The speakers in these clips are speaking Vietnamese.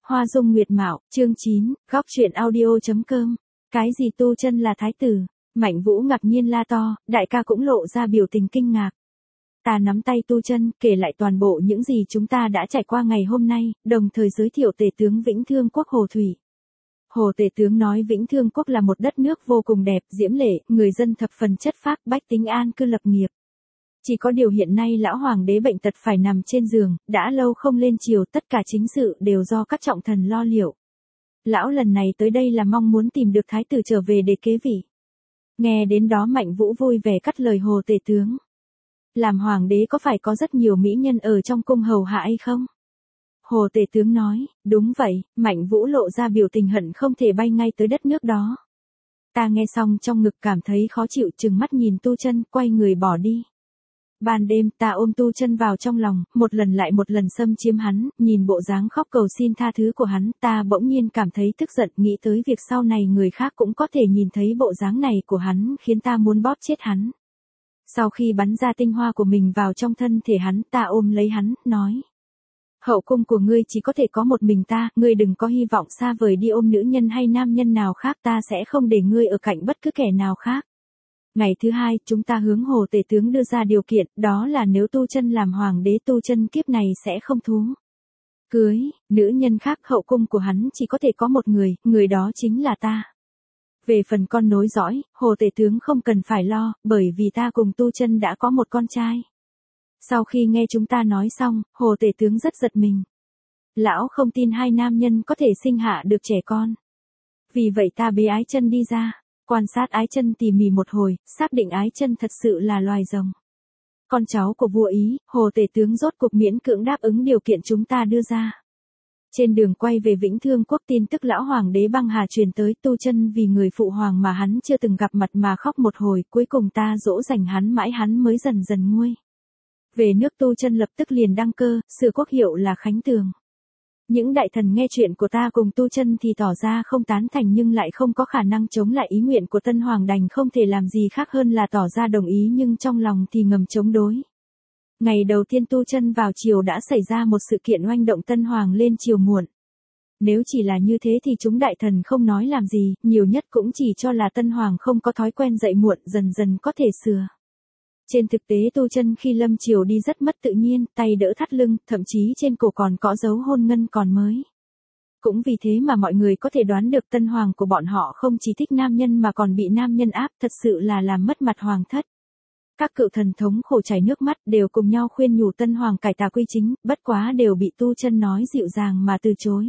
Hoa dung nguyệt mạo, chương 9, góc truyện audio.com. Cái gì tu chân là thái tử? Mạnh Vũ ngạc nhiên la to, đại ca cũng lộ ra biểu tình kinh ngạc. Ta nắm tay tu chân, kể lại toàn bộ những gì chúng ta đã trải qua ngày hôm nay, đồng thời giới thiệu tể tướng Vĩnh Thương Quốc Hồ Thủy. Hồ tể tướng nói Vĩnh Thương Quốc là một đất nước vô cùng đẹp, diễm lệ, người dân thập phần chất phác, bách tính an cư lập nghiệp. Chỉ có điều hiện nay lão hoàng đế bệnh tật phải nằm trên giường, đã lâu không lên triều, tất cả chính sự đều do các trọng thần lo liệu. Lão lần này tới đây là mong muốn tìm được thái tử trở về để kế vị. Nghe đến đó Mạnh Vũ vui vẻ cắt lời Hồ tể tướng. Làm hoàng đế có phải có rất nhiều mỹ nhân ở trong cung hầu hạ hay không? Hồ tể tướng nói, đúng vậy. Mạnh Vũ lộ ra biểu tình hận không thể bay ngay tới đất nước đó. Ta nghe xong trong ngực cảm thấy khó chịu, trừng mắt nhìn tu chân, quay người bỏ đi. Ban đêm ta ôm tu chân vào trong lòng, một lần lại một lần xâm chiếm hắn, nhìn bộ dáng khóc cầu xin tha thứ của hắn, ta bỗng nhiên cảm thấy tức giận, nghĩ tới việc sau này người khác cũng có thể nhìn thấy bộ dáng này của hắn, khiến ta muốn bóp chết hắn. Sau khi bắn ra tinh hoa của mình vào trong thân thể hắn, ta ôm lấy hắn, nói. Hậu cung của ngươi chỉ có thể có một mình ta, ngươi đừng có hy vọng xa vời đi ôm nữ nhân hay nam nhân nào khác, ta sẽ không để ngươi ở cạnh bất cứ kẻ nào khác. Ngày thứ hai, chúng ta hướng Hồ tể tướng đưa ra điều kiện, đó là nếu tu chân làm hoàng đế, tu chân kiếp này sẽ không thú cưới nữ nhân khác, hậu cung của hắn chỉ có thể có một người, người đó chính là ta. Về phần con nối dõi, Hồ tể tướng không cần phải lo, bởi vì ta cùng tu chân đã có một con trai. Sau khi nghe chúng ta nói xong, Hồ tể tướng rất giật mình. Lão không tin hai nam nhân có thể sinh hạ được trẻ con. Vì vậy ta bế Ái Chân đi ra. Quan sát Ái Chân tỉ mỉ một hồi, xác định Ái Chân thật sự là loài rồng. Con cháu của vua Ý, Hồ tể tướng rốt cuộc miễn cưỡng đáp ứng điều kiện chúng ta đưa ra. Trên đường quay về Vĩnh Thương Quốc, tin tức lão hoàng đế băng hà truyền tới, tu chân vì người phụ hoàng mà hắn chưa từng gặp mặt mà khóc một hồi, cuối cùng ta dỗ dành hắn mãi hắn mới dần dần nguôi. Về nước tu chân lập tức liền đăng cơ, sửa quốc hiệu là Khánh Tường. Những đại thần nghe chuyện của ta cùng tu chân thì tỏ ra không tán thành nhưng lại không có khả năng chống lại ý nguyện của tân hoàng, đành không thể làm gì khác hơn là tỏ ra đồng ý, nhưng trong lòng thì ngầm chống đối. Ngày đầu tiên tu chân vào triều đã xảy ra một sự kiện oanh động, tân hoàng lên triều muộn. Nếu chỉ là như thế thì chúng đại thần không nói làm gì, nhiều nhất cũng chỉ cho là tân hoàng không có thói quen dậy muộn, dần dần có thể sửa. Trên thực tế tu chân khi lâm triều đi rất mất tự nhiên, tay đỡ thắt lưng, thậm chí trên cổ còn có dấu hôn ngân còn mới. Cũng vì thế mà mọi người có thể đoán được tân hoàng của bọn họ không chỉ thích nam nhân mà còn bị nam nhân áp, thật sự là làm mất mặt hoàng thất. Các cựu thần thống khổ chảy nước mắt, đều cùng nhau khuyên nhủ tân hoàng cải tà quy chính, bất quá đều bị tu chân nói dịu dàng mà từ chối.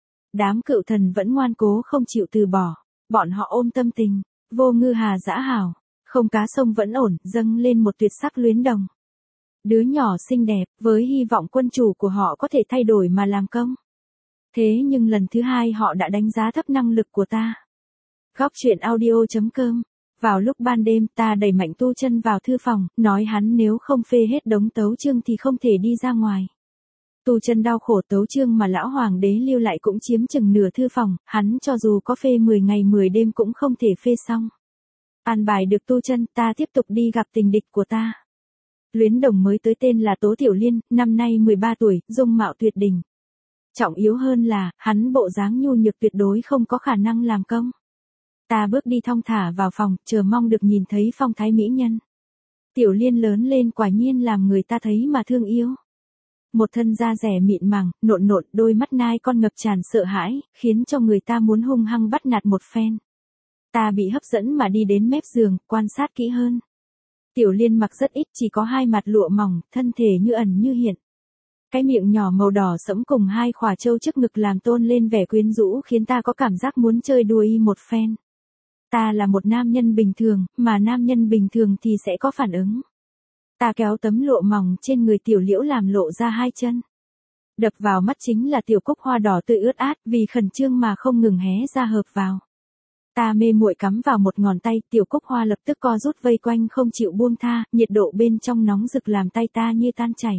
Đám cựu thần vẫn ngoan cố không chịu từ bỏ, bọn họ ôm tâm tình, vô ngư hà dã hảo. Không cá sông vẫn ổn, dâng lên một tuyệt sắc luyến đồng. Đứa nhỏ xinh đẹp, với hy vọng quân chủ của họ có thể thay đổi mà làm công. Thế nhưng lần thứ hai họ đã đánh giá thấp năng lực của ta. Góc truyện audio.com. Vào lúc ban đêm ta đẩy Mạnh tu chân vào thư phòng, nói hắn nếu không phê hết đống tấu chương thì không thể đi ra ngoài. Tu chân đau khổ, tấu chương mà lão hoàng đế lưu lại cũng chiếm chừng nửa thư phòng, hắn cho dù có phê 10 ngày 10 đêm cũng không thể phê xong. An bài được tu chân, ta tiếp tục đi gặp tình địch của ta. Luyến đồng mới tới tên là Tố Tiểu Liên, năm nay 13 tuổi, dung mạo tuyệt đỉnh. Trọng yếu hơn là, hắn bộ dáng nhu nhược tuyệt đối không có khả năng làm công. Ta bước đi thong thả vào phòng, chờ mong được nhìn thấy phong thái mỹ nhân. Tiểu Liên lớn lên quả nhiên làm người ta thấy mà thương yêu. Một thân da rẻ mịn màng, nộn nộn, đôi mắt nai con ngập tràn sợ hãi, khiến cho người ta muốn hung hăng bắt nạt một phen. Ta bị hấp dẫn mà đi đến mép giường, quan sát kỹ hơn. Tiểu Liên mặc rất ít, chỉ có hai mặt lụa mỏng, thân thể như ẩn như hiện. Cái miệng nhỏ màu đỏ sẫm cùng hai khỏa trâu trước ngực làm tôn lên vẻ quyến rũ, khiến ta có cảm giác muốn chơi đùa y một phen. Ta là một nam nhân bình thường, mà nam nhân bình thường thì sẽ có phản ứng. Ta kéo tấm lụa mỏng trên người Tiểu Liễu làm lộ ra hai chân. Đập vào mắt chính là tiểu cúc hoa đỏ tươi ướt át, vì khẩn trương mà không ngừng hé ra hợp vào. Ta mê muội cắm vào một ngón tay, tiểu cúc hoa lập tức co rút vây quanh không chịu buông tha, nhiệt độ bên trong nóng rực làm tay ta như tan chảy.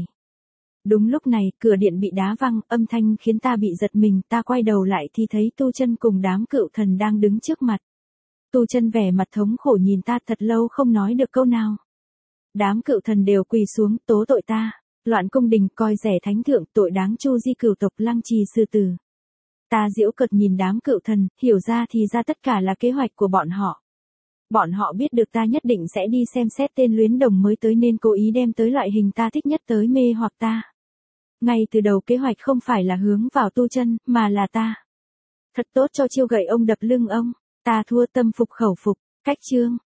Đúng lúc này, cửa điện bị đá văng, âm thanh khiến ta bị giật mình, ta quay đầu lại thì thấy tu chân cùng đám cựu thần đang đứng trước mặt. Tu chân vẻ mặt thống khổ nhìn ta, thật lâu không nói được câu nào. Đám cựu thần đều quỳ xuống, tố tội ta, loạn cung đình, coi rẻ thánh thượng, tội đáng chu di cửu tộc, lăng trì sư tử. Ta giễu cợt nhìn đám cựu thần, hiểu ra thì ra tất cả là kế hoạch của bọn họ. Bọn họ biết được ta nhất định sẽ đi xem xét tên luyến đồng mới tới nên cố ý đem tới loại hình ta thích nhất tới mê hoặc ta. Ngay từ đầu kế hoạch không phải là hướng vào Tu Chân, mà là ta. Thật tốt cho chiêu gậy ông đập lưng ông, ta thua tâm phục khẩu phục, cách chương.